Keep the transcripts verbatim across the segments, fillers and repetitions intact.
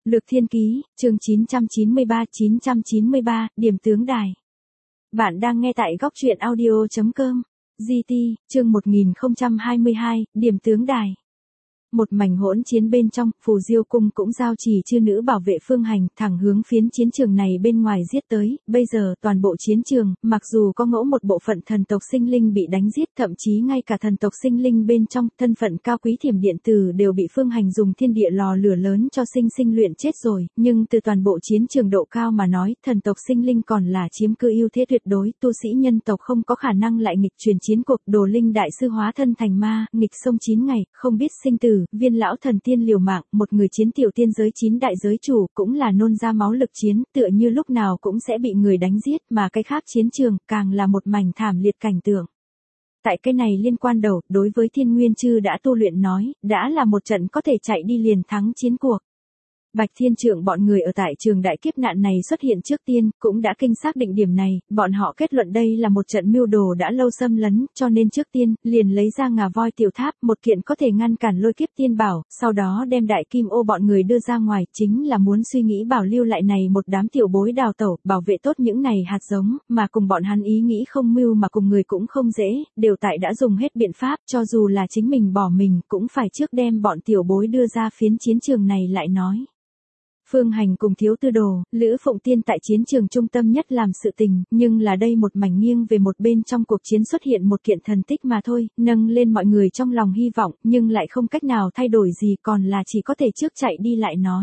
Lược Thiên Ký, chương chín trăm chín mươi ba chín trăm chín mươi ba, Điểm Tướng Đài. Bạn đang nghe tại góc truyện audio chấm com. giê tê, chương một nghìn không trăm hai mươi hai, Điểm Tướng Đài. Một mảnh hỗn chiến bên trong, Phù Diêu Cung cũng giao chỉ chư nữ bảo vệ Phương Hành, thẳng hướng phiến chiến trường này bên ngoài giết tới. Bây giờ, toàn bộ chiến trường, mặc dù có ngẫu một bộ phận thần tộc sinh linh bị đánh giết, thậm chí ngay cả thần tộc sinh linh bên trong, thân phận cao quý thiểm điện tử đều bị Phương Hành dùng thiên địa lò lửa lớn cho sinh sinh luyện chết rồi. Nhưng từ toàn bộ chiến trường độ cao mà nói, thần tộc sinh linh còn là chiếm cứ ưu thế tuyệt đối. Tu sĩ nhân tộc không có khả năng lại nghịch chuyển chiến cuộc. Đồ Linh đại sư hóa thân thành ma, nghịch sông chín ngày, không biết sinh tử. Viên lão thần tiên liều mạng, một người chiến tiểu tiên giới chín đại giới chủ, cũng là nôn ra máu lực chiến, tựa như lúc nào cũng sẽ bị người đánh giết, mà cái khác chiến trường, càng là một mảnh thảm liệt cảnh tượng. Tại cái này liên quan đầu, đối với Thiên Nguyên Chư đã tu luyện nói, đã là một trận có thể chạy đi liền thắng chiến cuộc. Bạch Thiên Trượng bọn người ở tại trường đại kiếp nạn này xuất hiện trước tiên, cũng đã kinh xác định điểm này, bọn họ kết luận đây là một trận mưu đồ đã lâu xâm lấn, cho nên trước tiên, liền lấy ra ngà voi tiểu tháp, một kiện có thể ngăn cản lôi kiếp tiên bảo, sau đó đem đại kim ô bọn người đưa ra ngoài, chính là muốn suy nghĩ bảo lưu lại này một đám tiểu bối đào tẩu, bảo vệ tốt những này hạt giống, mà cùng bọn hắn ý nghĩ không mưu mà cùng người cũng không dễ, đều tại đã dùng hết biện pháp, cho dù là chính mình bỏ mình, cũng phải trước đem bọn tiểu bối đưa ra phiến chiến trường này lại nói. Phương Hành cùng Thiếu Tư Đồ, Lữ Phụng Tiên tại chiến trường trung tâm nhất làm sự tình, nhưng là đây một mảnh nghiêng về một bên trong cuộc chiến xuất hiện một kiện thần tích mà thôi, nâng lên mọi người trong lòng hy vọng, nhưng lại không cách nào thay đổi gì, còn là chỉ có thể trước chạy đi lại nói.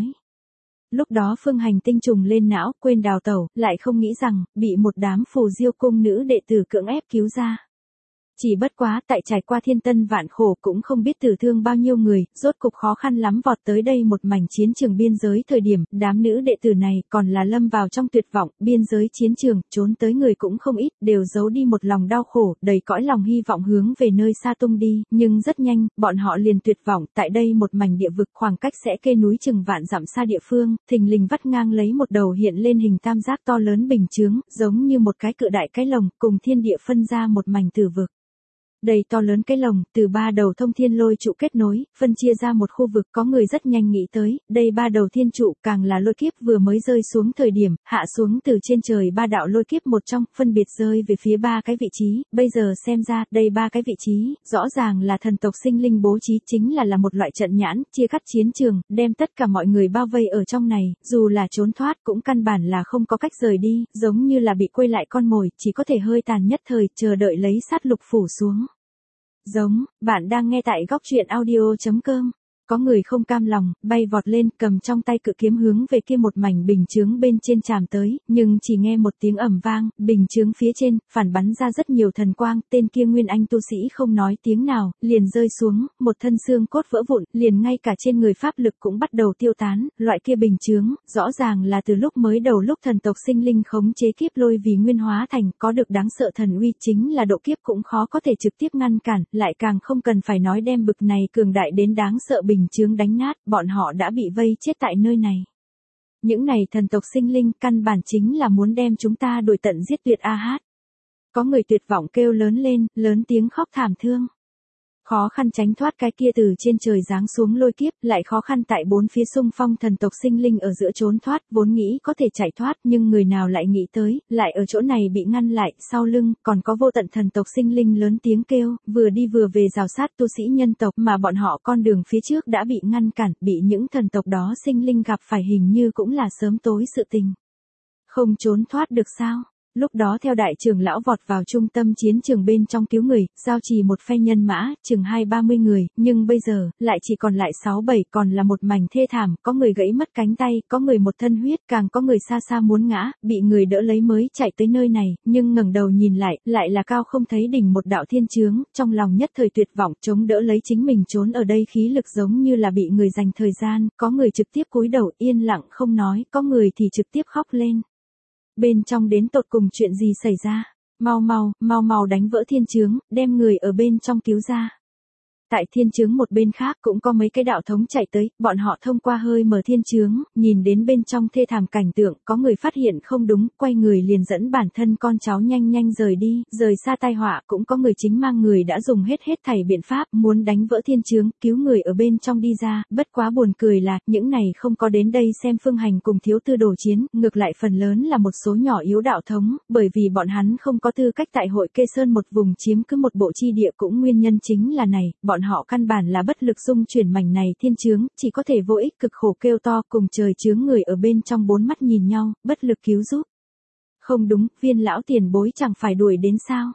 Lúc đó Phương Hành tinh trùng lên não, quên đào tẩu, lại không nghĩ rằng, bị một đám Phù Diêu Cung nữ đệ tử cưỡng ép cứu ra. Chỉ bất quá, tại trải qua thiên tân vạn khổ cũng không biết tử thương bao nhiêu người, rốt cục khó khăn lắm vọt tới đây một mảnh chiến trường biên giới thời điểm, đám nữ đệ tử này còn là lâm vào trong tuyệt vọng, biên giới chiến trường, trốn tới người cũng không ít, đều giấu đi một lòng đau khổ, đầy cõi lòng hy vọng hướng về nơi xa tung đi, nhưng rất nhanh, bọn họ liền tuyệt vọng, tại đây một mảnh địa vực khoảng cách sẽ kê núi chừng vạn dặm xa địa phương, thình lình vắt ngang lấy một đầu hiện lên hình tam giác to lớn bình chướng, giống như một cái cự đại cái lồng, cùng thiên địa phân ra một mảnh tử vực. Đầy to lớn cái lồng, từ ba đầu thông thiên lôi trụ kết nối, phân chia ra một khu vực, có người rất nhanh nghĩ tới, đây ba đầu thiên trụ càng là lôi kiếp vừa mới rơi xuống thời điểm, hạ xuống từ trên trời ba đạo lôi kiếp một trong, phân biệt rơi về phía ba cái vị trí, bây giờ xem ra, đây ba cái vị trí, rõ ràng là thần tộc sinh linh bố trí, chính là là một loại trận nhãn, chia cắt chiến trường, đem tất cả mọi người bao vây ở trong này, dù là trốn thoát cũng căn bản là không có cách rời đi, giống như là bị quay lại con mồi, chỉ có thể hơi tàn nhất thời, chờ đợi lấy sát lục phủ xuống. Giống, bạn đang nghe tại góc truyện audio chấm com. Có người không cam lòng, bay vọt lên, cầm trong tay cự kiếm hướng về kia một mảnh bình chướng bên trên chạm tới, nhưng chỉ nghe một tiếng ầm vang, bình chướng phía trên, phản bắn ra rất nhiều thần quang, tên kia nguyên anh tu sĩ không nói tiếng nào, liền rơi xuống, một thân xương cốt vỡ vụn, liền ngay cả trên người pháp lực cũng bắt đầu tiêu tán, loại kia bình chướng, rõ ràng là từ lúc mới đầu lúc thần tộc sinh linh khống chế kiếp lôi vì nguyên hóa thành, có được đáng sợ thần uy, chính là độ kiếp cũng khó có thể trực tiếp ngăn cản, lại càng không cần phải nói đem bực này cường đại đến đáng sợ bình bình chướng đánh nát, bọn họ đã bị vây chết tại nơi này. Những này thần tộc sinh linh căn bản chính là muốn đem chúng ta đuổi tận giết tuyệt a hát. Có người tuyệt vọng kêu lớn lên, lớn tiếng khóc thảm thương. Khó khăn tránh thoát cái kia từ trên trời giáng xuống lôi kiếp, lại khó khăn tại bốn phía xung phong thần tộc sinh linh ở giữa trốn thoát, vốn nghĩ có thể chạy thoát, nhưng người nào lại nghĩ tới, lại ở chỗ này bị ngăn lại, sau lưng, còn có vô tận thần tộc sinh linh lớn tiếng kêu, vừa đi vừa về rào sát tu sĩ nhân tộc, mà bọn họ con đường phía trước đã bị ngăn cản, bị những thần tộc đó sinh linh gặp phải, hình như cũng là sớm tối sự tình. Không trốn thoát được sao? Lúc đó theo đại trưởng lão vọt vào trung tâm chiến trường bên trong cứu người, giao trì một phe nhân mã, chừng hai ba mươi người, nhưng bây giờ, lại chỉ còn lại sáu bảy, còn là một mảnh thê thảm, có người gãy mất cánh tay, có người một thân huyết, càng có người xa xa muốn ngã, bị người đỡ lấy mới chạy tới nơi này, nhưng ngẩng đầu nhìn lại, lại là cao không thấy đỉnh một đạo thiên chướng, trong lòng nhất thời tuyệt vọng, chống đỡ lấy chính mình trốn ở đây khí lực giống như là bị người dành thời gian, có người trực tiếp cúi đầu yên lặng không nói, có người thì trực tiếp khóc lên. Bên trong đến tột cùng chuyện gì xảy ra? Mau mau, mau mau đánh vỡ thiên chướng, đem người ở bên trong cứu ra. Tại thiên chướng một bên khác cũng có mấy cái đạo thống chạy tới, bọn họ thông qua hơi mở thiên chướng, nhìn đến bên trong thê thảm cảnh tượng, có người phát hiện không đúng, quay người liền dẫn bản thân con cháu nhanh nhanh rời đi, rời xa tai họa, cũng có người chính mang người đã dùng hết hết thảy biện pháp, muốn đánh vỡ thiên chướng, cứu người ở bên trong đi ra, bất quá buồn cười là, những này không có đến đây xem Phương Hành cùng thiếu tư đồ chiến, ngược lại phần lớn là một số nhỏ yếu đạo thống, bởi vì bọn hắn không có tư cách tại hội Kê Sơn một vùng chiếm cứ một bộ chi địa cũng nguyên nhân chính là này, bọn họ căn bản là bất lực dung chuyển mảnh này thiên chướng, chỉ có thể vô ích cực khổ kêu to cùng trời chướng người ở bên trong bốn mắt nhìn nhau, bất lực cứu giúp. Không đúng, Viên lão tiền bối chẳng phải đuổi đến sao?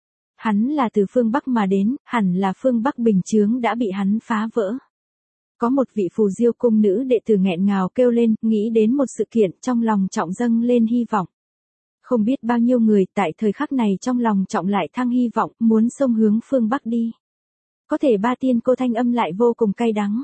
Hắn là từ phương Bắc mà đến, hẳn là phương Bắc bình chướng đã bị hắn phá vỡ. Có một vị phù diêu cung nữ đệ tử nghẹn ngào kêu lên, nghĩ đến một sự kiện trong lòng trọng dâng lên hy vọng. Không biết bao nhiêu người tại thời khắc này trong lòng trọng lại thăng hy vọng, muốn xông hướng phương Bắc đi. Có thể ba tiên cô thanh âm lại vô cùng cay đắng.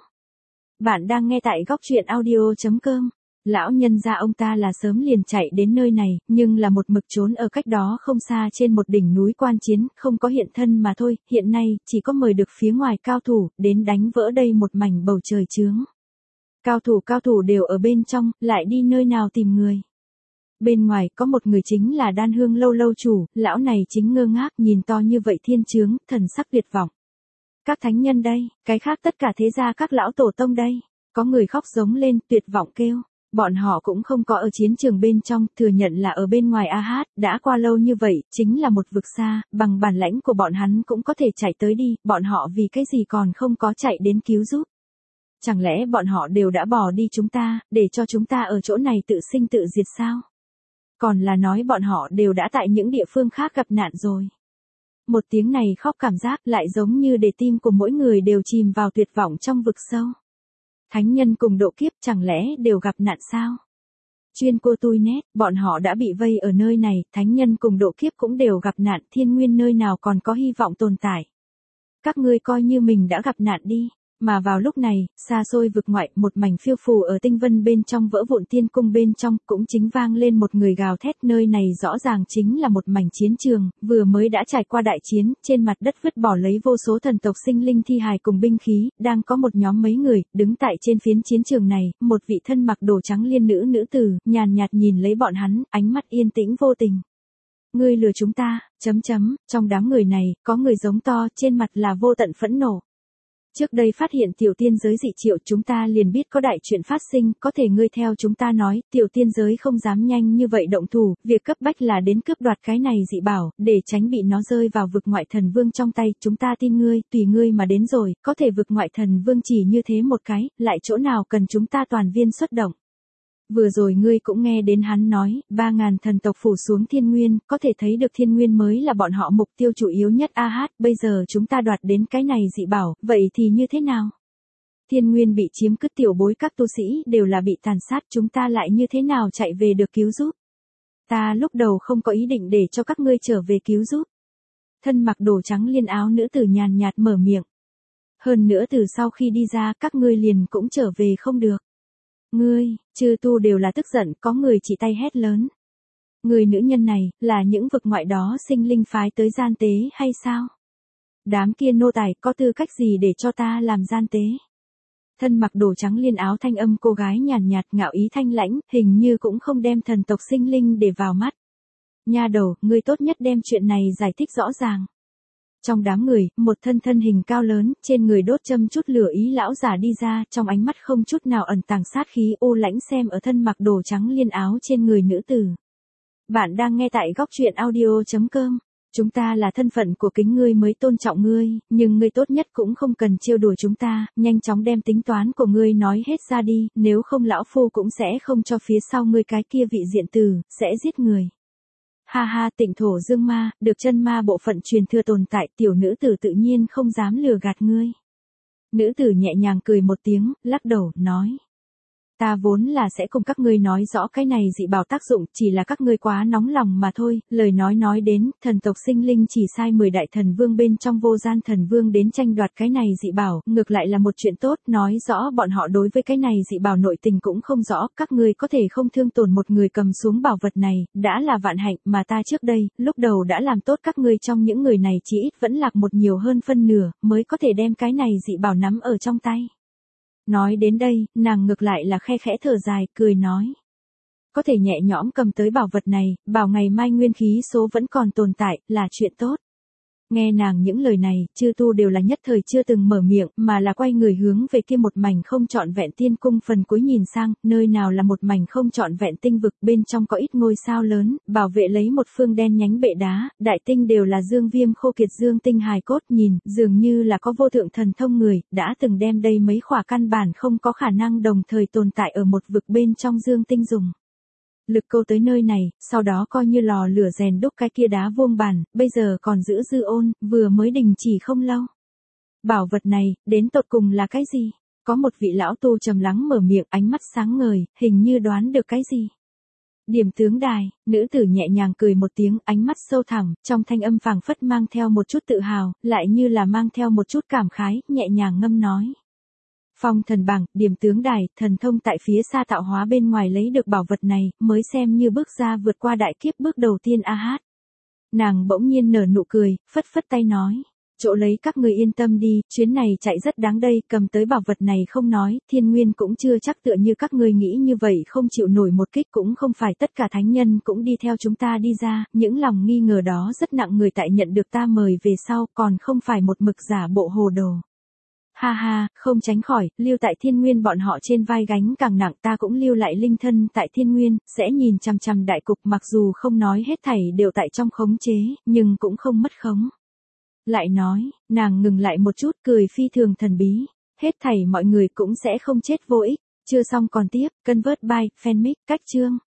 Bạn đang nghe tại góc truyện audio.com. Lão nhân gia ông ta là sớm liền chạy đến nơi này, nhưng là một mực trốn ở cách đó không xa trên một đỉnh núi quan chiến, không có hiện thân mà thôi, hiện nay, chỉ có mời được phía ngoài cao thủ, đến đánh vỡ đây một mảnh bầu trời chướng. Cao thủ cao thủ đều ở bên trong, lại đi nơi nào tìm người. Bên ngoài có một người chính là Đan Hương lâu lâu chủ, lão này chính ngơ ngác nhìn to như vậy thiên chướng, thần sắc tuyệt vọng. Các thánh nhân đây, cái khác tất cả thế gia các lão tổ tông đây, có người khóc giống lên tuyệt vọng kêu. Bọn họ cũng không có ở chiến trường bên trong, thừa nhận là ở bên ngoài A Hát, đã qua lâu như vậy, chính là một vực xa, bằng bản lãnh của bọn hắn cũng có thể chạy tới đi, bọn họ vì cái gì còn không có chạy đến cứu giúp. Chẳng lẽ bọn họ đều đã bỏ đi chúng ta, để cho chúng ta ở chỗ này tự sinh tự diệt sao? Còn là nói bọn họ đều đã tại những địa phương khác gặp nạn rồi. Một tiếng này khóc cảm giác lại giống như để tim của mỗi người đều chìm vào tuyệt vọng trong vực sâu. Thánh nhân cùng độ kiếp chẳng lẽ đều gặp nạn sao? Chuyên cô tui nét, bọn họ đã bị vây ở nơi này, thánh nhân cùng độ kiếp cũng đều gặp nạn, thiên nguyên nơi nào còn có hy vọng tồn tại. Các ngươi coi như mình đã gặp nạn đi. Mà vào lúc này, xa xôi vực ngoại, một mảnh phiêu phù ở tinh vân bên trong vỡ vụn tiên cung bên trong, cũng chính vang lên một người gào thét, nơi này rõ ràng chính là một mảnh chiến trường, vừa mới đã trải qua đại chiến, trên mặt đất vứt bỏ lấy vô số thần tộc sinh linh thi hài cùng binh khí, đang có một nhóm mấy người, đứng tại trên phiến chiến trường này, một vị thân mặc đồ trắng liên nữ nữ tử, nhàn nhạt nhìn lấy bọn hắn, ánh mắt yên tĩnh vô tình. Ngươi lừa chúng ta, chấm chấm, trong đám người này, có người giống to, trên mặt là vô tận phẫn nộ. Trước đây phát hiện tiểu tiên giới dị triệu chúng ta liền biết có đại chuyện phát sinh, có thể ngươi theo chúng ta nói, tiểu tiên giới không dám nhanh như vậy động thủ, việc cấp bách là đến cướp đoạt cái này dị bảo, để tránh bị nó rơi vào vực ngoại thần vương trong tay, chúng ta tin ngươi, tùy ngươi mà đến rồi, có thể vực ngoại thần vương chỉ như thế một cái, lại chỗ nào cần chúng ta toàn viên xuất động. Vừa rồi ngươi cũng nghe đến hắn nói, ba ngàn thần tộc phủ xuống thiên nguyên, có thể thấy được thiên nguyên mới là bọn họ mục tiêu chủ yếu nhất A Hát, bây giờ chúng ta đoạt đến cái này dị bảo, vậy thì như thế nào? Thiên nguyên bị chiếm cứ tiểu bối các tu sĩ đều là bị tàn sát, chúng ta lại như thế nào chạy về được cứu giúp? Ta lúc đầu không có ý định để cho các ngươi trở về cứu giúp. Thân mặc đồ trắng liên áo nữ tử nhàn nhạt mở miệng. Hơn nữa từ sau khi đi ra các ngươi liền cũng trở về không được. Ngươi, chư tu đều là tức giận, có người chỉ tay hét lớn. Người nữ nhân này, là những vực ngoại đó sinh linh phái tới gian tế hay sao? Đám kia nô tài có tư cách gì để cho ta làm gian tế? Thân mặc đồ trắng liên áo thanh âm cô gái nhàn nhạt ngạo ý thanh lãnh, hình như cũng không đem thần tộc sinh linh để vào mắt. Nha đầu, ngươi tốt nhất đem chuyện này giải thích rõ ràng. Trong đám người, một thân thân hình cao lớn, trên người đốt châm chút lửa ý lão giả đi ra, trong ánh mắt không chút nào ẩn tàng sát khí ô lãnh xem ở thân mặc đồ trắng liên áo trên người nữ tử. Bạn đang nghe tại góc truyện audio.com. Chúng ta là thân phận của kính ngươi mới tôn trọng ngươi, nhưng ngươi tốt nhất cũng không cần trêu đùa chúng ta, nhanh chóng đem tính toán của ngươi nói hết ra đi, nếu không lão phu cũng sẽ không cho phía sau ngươi cái kia vị diện tử, sẽ giết người. Ha ha, Tịnh Thổ Dương Ma, được chân ma bộ phận truyền thừa tồn tại, tiểu nữ tử tự nhiên không dám lừa gạt ngươi. Nữ tử nhẹ nhàng cười một tiếng, lắc đầu, nói. ta vốn là sẽ cùng các ngươi nói rõ cái này dị bảo tác dụng, chỉ là các ngươi quá nóng lòng mà thôi. Lời nói nói đến, thần tộc sinh linh chỉ sai mười đại thần vương bên trong vô gian thần vương đến tranh đoạt cái này dị bảo, ngược lại là một chuyện tốt, nói rõ bọn họ đối với cái này dị bảo nội tình cũng không rõ, các ngươi có thể không thương tổn một người cầm xuống bảo vật này, đã là vạn hạnh, mà ta trước đây, lúc đầu đã làm tốt các ngươi trong những người này chỉ ít vẫn lạc một nhiều hơn phân nửa, mới có thể đem cái này dị bảo nắm ở trong tay. Nói đến đây, nàng ngược lại là khe khẽ thở dài, cười nói. Có thể nhẹ nhõm cầm tới bảo vật này, bảo ngày mai nguyên khí số vẫn còn tồn tại, là chuyện tốt. Nghe nàng những lời này, chư tu đều là nhất thời chưa từng mở miệng, mà là quay người hướng về kia một mảnh không trọn vẹn tiên cung phần cuối nhìn sang, nơi nào là một mảnh không trọn vẹn tinh vực, bên trong có ít ngôi sao lớn, bảo vệ lấy một phương đen nhánh bệ đá, đại tinh đều là dương viêm khô kiệt dương tinh hài cốt, nhìn, dường như là có vô thượng thần thông người, đã từng đem đây mấy khỏa căn bản không có khả năng đồng thời tồn tại ở một vực bên trong dương tinh dùng. Lực câu tới nơi này, sau đó coi như lò lửa rèn đúc cái kia đá vuông bàn, bây giờ còn giữ dư ôn, vừa mới đình chỉ không lâu. Bảo vật này, đến tột cùng là cái gì? Có một vị lão tu trầm lắng mở miệng, ánh mắt sáng ngời, hình như đoán được cái gì. Điểm tướng đài, nữ tử nhẹ nhàng cười một tiếng, ánh mắt sâu thẳm, trong thanh âm phảng phất mang theo một chút tự hào, lại như là mang theo một chút cảm khái, nhẹ nhàng ngâm nói. Phong thần bảng, điểm tướng đài, thần thông tại phía xa tạo hóa bên ngoài lấy được bảo vật này, mới xem như bước ra vượt qua đại kiếp bước đầu tiên a hát. Nàng bỗng nhiên nở nụ cười, phất phất tay nói. Chỗ lấy các người yên tâm đi, chuyến này chạy rất đáng đây, cầm tới bảo vật này không nói, thiên nguyên cũng chưa chắc tựa như các người nghĩ như vậy không chịu nổi một kích, cũng không phải tất cả thánh nhân cũng đi theo chúng ta đi ra, những lòng nghi ngờ đó rất nặng người tại nhận được ta mời về sau, còn không phải một mực giả bộ hồ đồ. Ha ha, không tránh khỏi, lưu tại thiên nguyên bọn họ trên vai gánh càng nặng, ta cũng lưu lại linh thân tại thiên nguyên, sẽ nhìn chằm chằm đại cục, mặc dù không nói hết thảy đều tại trong khống chế, nhưng cũng không mất khống. Lại nói, nàng ngừng lại một chút, cười phi thường thần bí, hết thảy mọi người cũng sẽ không chết vô ích. Chưa xong còn tiếp, Convert by Fanmic, cách chương.